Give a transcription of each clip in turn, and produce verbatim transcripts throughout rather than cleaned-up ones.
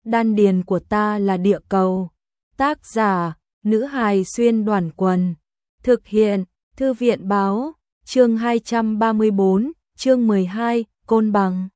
Đan điền của ta là địa cầu. Tác giả, nữ hài xuyên đoàn quần. Thực hiện, thư viện báo, chương hai trăm ba mươi bốn, chương mười hai, Côn Bằng.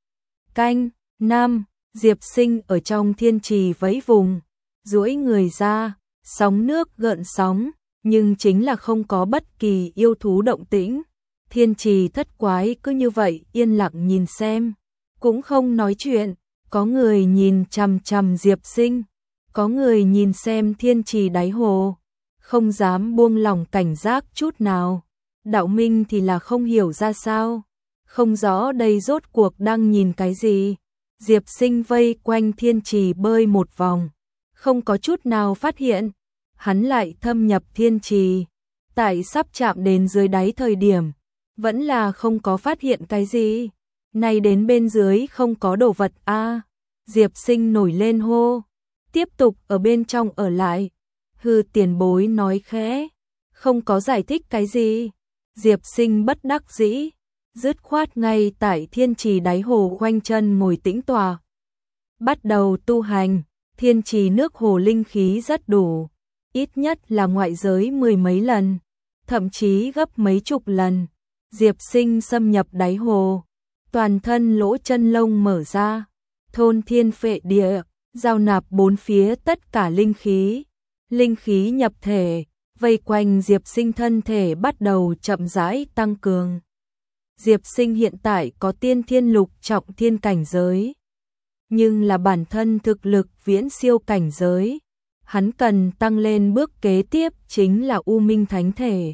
Canh, Nam, Diệp Sinh ở trong thiên trì vẫy vùng, duỗi người ra, sóng nước gợn sóng, nhưng chính là không có bất kỳ yêu thú động tĩnh. Thiên trì thất quái cứ như vậy yên lặng nhìn xem, cũng không nói chuyện, có người nhìn chằm chằm Diệp Sinh, có người nhìn xem thiên trì đáy hồ, không dám buông lỏng cảnh giác chút nào. Đạo Minh thì là không hiểu ra sao, không rõ đây rốt cuộc đang nhìn cái gì. Diệp Sinh vây quanh thiên trì bơi một vòng, không có chút nào phát hiện. Hắn lại thâm nhập thiên trì, tại sắp chạm đến dưới đáy thời điểm, vẫn là không có phát hiện cái gì. Này đến bên dưới không có đồ vật a. À, Diệp Sinh nổi lên hô, tiếp tục ở bên trong ở lại. Hư tiền bối nói khẽ, không có giải thích cái gì. Diệp Sinh bất đắc dĩ, dứt khoát ngay tại thiên trì đáy hồ khoanh chân ngồi tĩnh tọa, bắt đầu tu hành. Thiên trì nước hồ linh khí rất đủ, ít nhất là ngoại giới mười mấy lần, thậm chí gấp mấy chục lần. Diệp Sinh xâm nhập đáy hồ, toàn thân lỗ chân lông mở ra, thôn thiên phệ địa, giao nạp bốn phía tất cả linh khí. Linh khí nhập thể, vây quanh Diệp Sinh thân thể bắt đầu chậm rãi tăng cường. Diệp Sinh hiện tại có tiên thiên lục trọng thiên cảnh giới, nhưng là bản thân thực lực viễn siêu cảnh giới. Hắn cần tăng lên bước kế tiếp chính là U Minh Thánh Thể.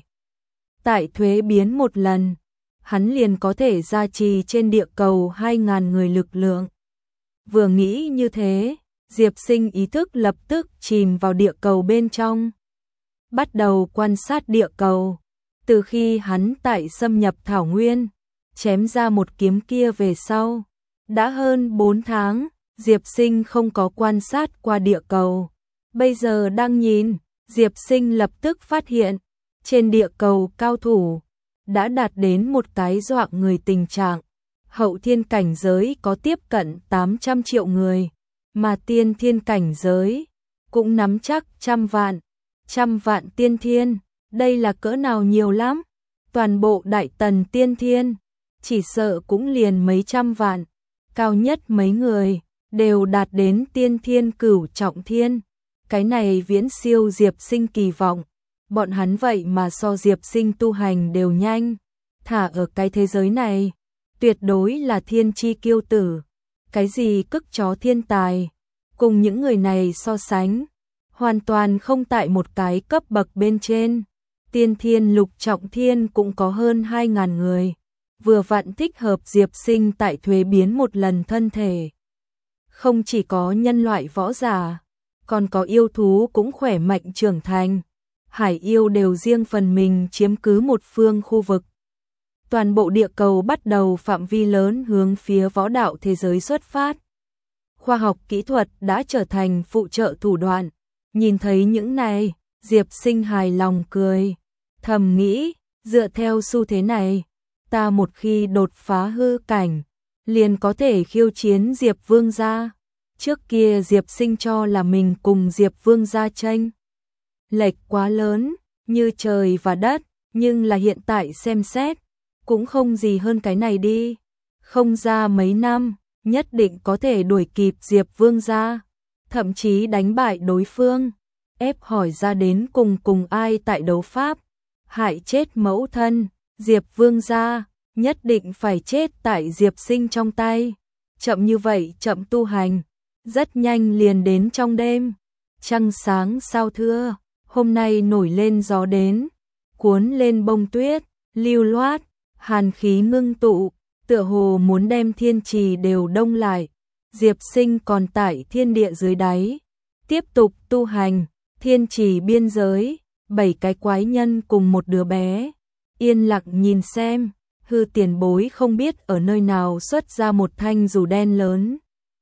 Tại thuế biến một lần, hắn liền có thể gia trì trên địa cầu hai nghìn người lực lượng. Vừa nghĩ như thế, Diệp Sinh ý thức lập tức chìm vào địa cầu bên trong, bắt đầu quan sát địa cầu. Từ khi hắn tại xâm nhập thảo nguyên, chém ra một kiếm kia về sau, đã hơn bốn tháng, Diệp Sinh không có quan sát qua địa cầu. Bây giờ đang nhìn, Diệp Sinh lập tức phát hiện, trên địa cầu cao thủ đã đạt đến một cái dọa người tình trạng. Hậu thiên cảnh giới có tiếp cận tám trăm triệu người, mà tiên thiên cảnh giới cũng nắm chắc trăm vạn, trăm vạn tiên thiên, đây là cỡ nào nhiều lắm. Toàn bộ đại tần tiên thiên, chỉ sợ cũng liền mấy trăm vạn, cao nhất mấy người đều đạt đến tiên thiên cửu trọng thiên. Cái này viễn siêu Diệp Sinh kỳ vọng, bọn hắn vậy mà so Diệp Sinh tu hành đều nhanh. Thả ở cái thế giới này, tuyệt đối là thiên chi kiêu tử. Cái gì cức chó thiên tài, cùng những người này so sánh, hoàn toàn không tại một cái cấp bậc bên trên. Tiên thiên lục trọng thiên cũng có hơn hai nghìn người, vừa vặn thích hợp Diệp Sinh tại thuế biến một lần thân thể. Không chỉ có nhân loại võ giả, còn có yêu thú cũng khỏe mạnh trưởng thành. Hải yêu đều riêng phần mình chiếm cứ một phương khu vực. Toàn bộ địa cầu bắt đầu phạm vi lớn hướng phía võ đạo thế giới xuất phát. Khoa học kỹ thuật đã trở thành phụ trợ thủ đoạn. Nhìn thấy những này, Diệp Sinh hài lòng cười, thầm nghĩ, dựa theo xu thế này, ta một khi đột phá hư cảnh, liền có thể khiêu chiến Diệp Vương gia. Trước kia Diệp Sinh cho là mình cùng Diệp Vương gia tranh lệch quá lớn, như trời và đất, nhưng là hiện tại xem xét, cũng không gì hơn cái này đi. Không ra mấy năm, nhất định có thể đuổi kịp Diệp Vương gia, thậm chí đánh bại đối phương. Ép hỏi ra đến cùng cùng ai tại đấu pháp, hại chết mẫu thân, Diệp Vương gia, nhất định phải chết tại Diệp Sinh trong tay. Chậm như vậy chậm tu hành, rất nhanh liền đến trong đêm. Trăng sáng sao thưa, hôm nay nổi lên gió đến, cuốn lên bông tuyết, lưu loát, hàn khí ngưng tụ, tựa hồ muốn đem thiên trì đều đông lại. Diệp Sinh còn tại thiên địa dưới đáy, tiếp tục tu hành. Thiên trì biên giới, bảy cái quái nhân cùng một đứa bé, yên lặng nhìn xem. Hư tiền bối không biết ở nơi nào xuất ra một thanh dù đen lớn,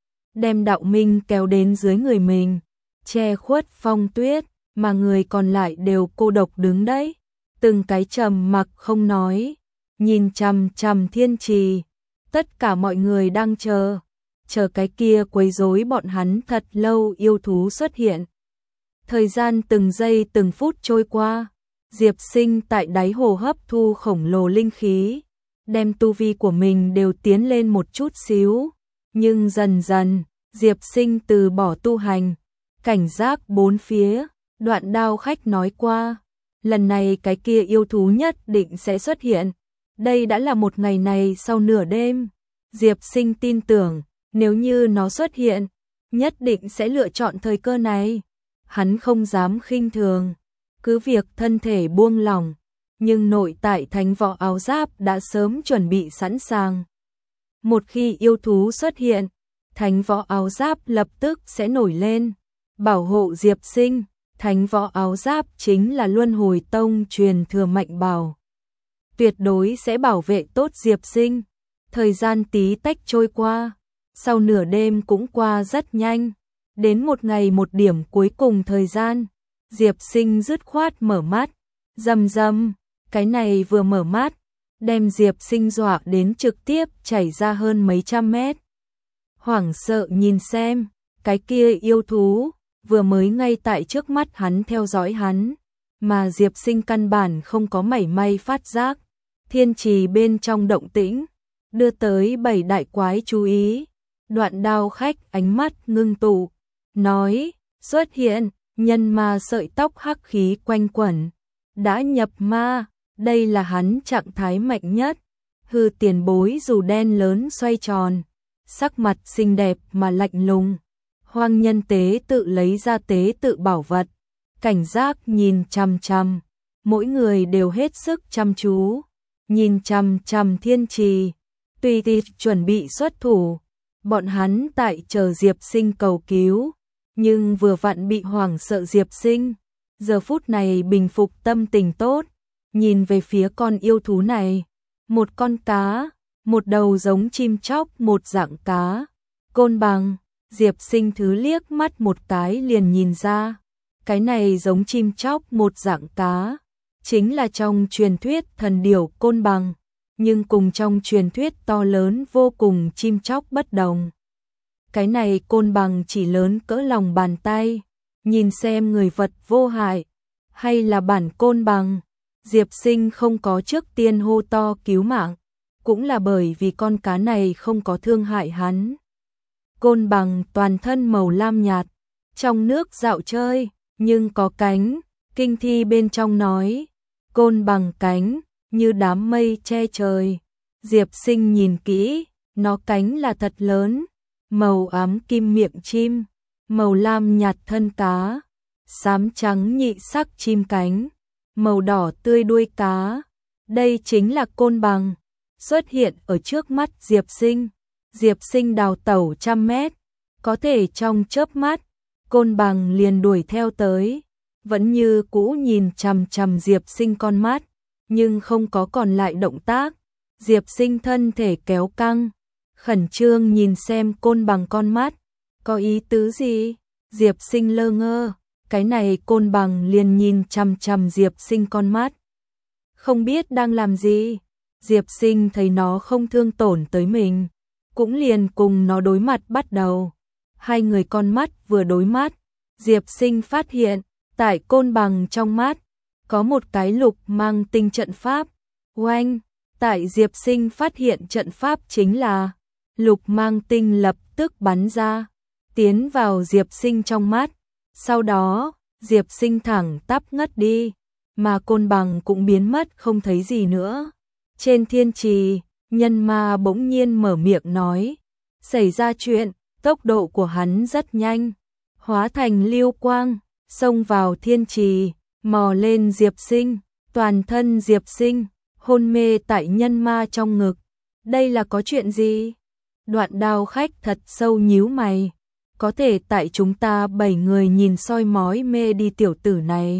đem Đạo Minh kéo đến dưới người mình, che khuất phong tuyết, mà người còn lại đều cô độc đứng đấy, từng cái trầm mặc không nói, nhìn chằm chằm thiên trì. Tất cả mọi người đang chờ, chờ cái kia quấy rối bọn hắn thật lâu yêu thú xuất hiện. Thời gian từng giây từng phút trôi qua, Diệp Sinh tại đáy hồ hấp thu khổng lồ linh khí, đem tu vi của mình đều tiến lên một chút xíu, nhưng dần dần, Diệp Sinh từ bỏ tu hành, cảnh giác bốn phía, Đoạn Đao Khách nói qua, lần này cái kia yêu thú nhất định sẽ xuất hiện. Đây đã là một ngày này sau nửa đêm, Diệp Sinh tin tưởng, nếu như nó xuất hiện, nhất định sẽ lựa chọn thời cơ này. Hắn không dám khinh thường, cứ việc thân thể buông lỏng, nhưng nội tại thánh võ áo giáp đã sớm chuẩn bị sẵn sàng. Một khi yêu thú xuất hiện, thánh võ áo giáp lập tức sẽ nổi lên, bảo hộ Diệp Sinh. Thánh võ áo giáp chính là Luân Hồi Tông truyền thừa mạnh bảo, tuyệt đối sẽ bảo vệ tốt Diệp Sinh. Thời gian tí tách trôi qua, sau nửa đêm cũng qua rất nhanh, đến một ngày một điểm cuối cùng thời gian, Diệp Sinh dứt khoát mở mắt, rầm rầm, cái này vừa mở mắt, đem Diệp Sinh dọa đến trực tiếp chảy ra hơn mấy trăm mét. Hoảng sợ nhìn xem, cái kia yêu thú vừa mới ngay tại trước mắt hắn theo dõi hắn, mà Diệp Sinh căn bản không có mảy may phát giác. Thiên trì bên trong động tĩnh, đưa tới bảy đại quái chú ý. Đoạn Đao Khách ánh mắt ngưng tụ, nói, xuất hiện, nhân ma sợi tóc hắc khí quanh quẩn, đã nhập ma, đây là hắn trạng thái mạnh nhất. Hư tiền bối dù đen lớn xoay tròn, sắc mặt xinh đẹp mà lạnh lùng. Hoang nhân tế tự lấy ra tế tự bảo vật, cảnh giác nhìn chằm chằm, mỗi người đều hết sức chăm chú, nhìn chằm chằm thiên trì, tùy tiệc chuẩn bị xuất thủ. Bọn hắn tại chờ Diệp Sinh cầu cứu, nhưng vừa vặn bị hoảng sợ Diệp Sinh, giờ phút này bình phục tâm tình tốt, nhìn về phía con yêu thú này, một con cá, một đầu giống chim chóc một dạng cá, côn bằng. Diệp Sinh thứ liếc mắt một cái liền nhìn ra, cái này giống chim chóc một dạng cá, chính là trong truyền thuyết thần điểu côn bằng, nhưng cùng trong truyền thuyết to lớn vô cùng chim chóc bất đồng. Cái này côn bằng chỉ lớn cỡ lòng bàn tay, nhìn xem người vật vô hại, hay là bản côn bằng. Diệp Sinh không có trước tiên hô to cứu mạng, cũng là bởi vì con cá này không có thương hại hắn. Côn bằng toàn thân màu lam nhạt, trong nước dạo chơi, nhưng có cánh, kinh thi bên trong nói, côn bằng cánh, như đám mây che trời. Diệp Sinh nhìn kỹ, nó cánh là thật lớn, màu ám kim miệng chim, màu lam nhạt thân cá, xám trắng nhị sắc chim cánh, màu đỏ tươi đuôi cá. Đây chính là côn bằng, xuất hiện ở trước mắt Diệp Sinh. Diệp Sinh đào tẩu trăm mét, có thể trong chớp mắt, côn bằng liền đuổi theo tới, vẫn như cũ nhìn chằm chằm Diệp Sinh con mắt, nhưng không có còn lại động tác. Diệp Sinh thân thể kéo căng, khẩn trương nhìn xem côn bằng con mắt, có ý tứ gì? Diệp Sinh lơ ngơ, cái này côn bằng liền nhìn chằm chằm Diệp Sinh con mắt, không biết đang làm gì. Diệp Sinh thấy nó không thương tổn tới mình, cũng liền cùng nó đối mặt bắt đầu. Hai người con mắt vừa đối mắt, Diệp Sinh phát hiện, tại côn bằng trong mắt, có một cái lục mang tinh trận pháp. Oanh, tại Diệp Sinh phát hiện trận pháp chính là, lục mang tinh lập tức bắn ra, tiến vào Diệp Sinh trong mắt. Sau đó, Diệp Sinh thẳng tắp ngất đi, mà côn bằng cũng biến mất không thấy gì nữa. Trên thiên trì, nhân ma bỗng nhiên mở miệng nói, xảy ra chuyện, tốc độ của hắn rất nhanh, hóa thành lưu quang, xông vào thiên trì, mò lên Diệp Sinh, toàn thân Diệp Sinh, hôn mê tại nhân ma trong ngực. Đây là có chuyện gì? Đoạn Đao Khách thật sâu nhíu mày, có thể tại chúng ta bảy người nhìn soi mói mê đi tiểu tử này,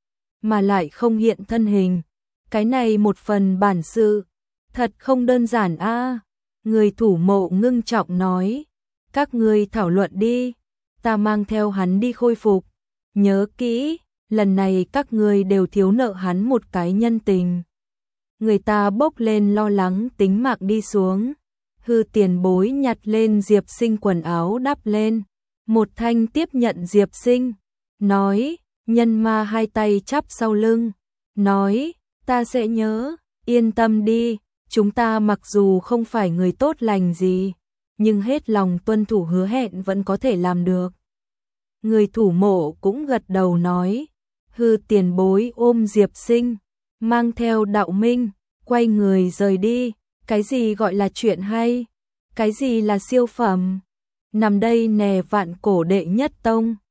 mà lại không hiện thân hình. Cái này một phần bản sự, thật không đơn giản a. À. Người thủ mộ ngưng trọng nói, các ngươi thảo luận đi, ta mang theo hắn đi khôi phục. Nhớ kỹ, lần này các ngươi đều thiếu nợ hắn một cái nhân tình. Người ta bốc lên lo lắng tính mạng đi xuống. Hư tiền bối nhặt lên Diệp Sinh quần áo đắp lên. Một thanh tiếp nhận Diệp Sinh, nói, nhân ma hai tay chắp sau lưng, nói, ta sẽ nhớ, yên tâm đi, chúng ta mặc dù không phải người tốt lành gì, nhưng hết lòng tuân thủ hứa hẹn vẫn có thể làm được. Người thủ mộ cũng gật đầu nói, hư tiền bối ôm Diệp Sinh, mang theo đạo minh, quay người rời đi. Cái gì gọi là chuyện hay? Cái gì là siêu phẩm? Nằm đây nè vạn cổ đệ nhất tông.